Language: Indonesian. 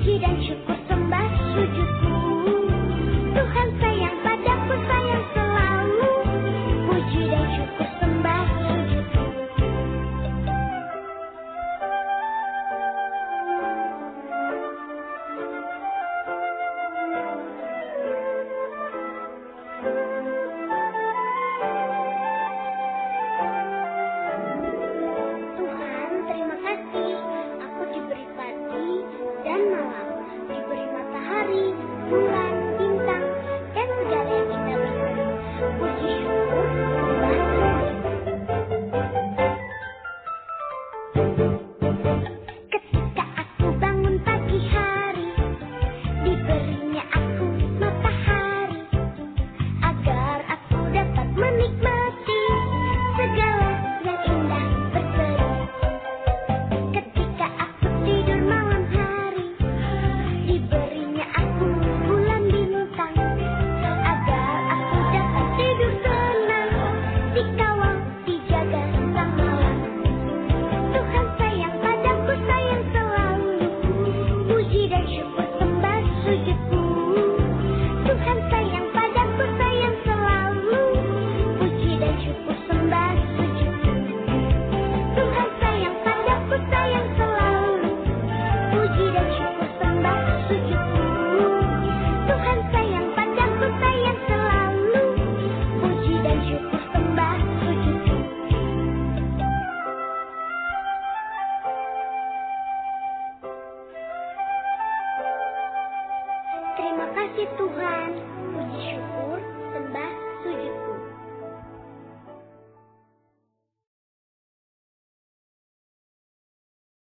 Puji dan syukur sembah sujudku. Tuhan sayang padaku, sayang selalu. Puji dan syukur sembah sujudku. Tuhan, terima kasih. Aku diberi pagi dan malam, diberi matahari, bulan, bintang, dan segala yang kita beri. Puji syukur sembah sujud. Ketika aku bangun pagi hari, diberinya aku matahari, agar aku dapat menikmati segala yang indah berseri. Ketika aku tidur malam hari, diberinya aku bulan bintang, agar aku dapat tidur tenang, dikawal, dijaga sang malam. Tuhan sayang padaku, sayang selalu. Puji dan syukur sembah sujudku. Tuhan sayang padaku, sayang selalu. Puji dan syukur sembah sujudku. Tuhan sayang padaku, sayang selalu. Puji dan syukur sembah sujudku. Tuhan sayang padaku, sayang selalu. Puji dan syukur sembah sujudku. Terima kasih Tuhan. Puji syukur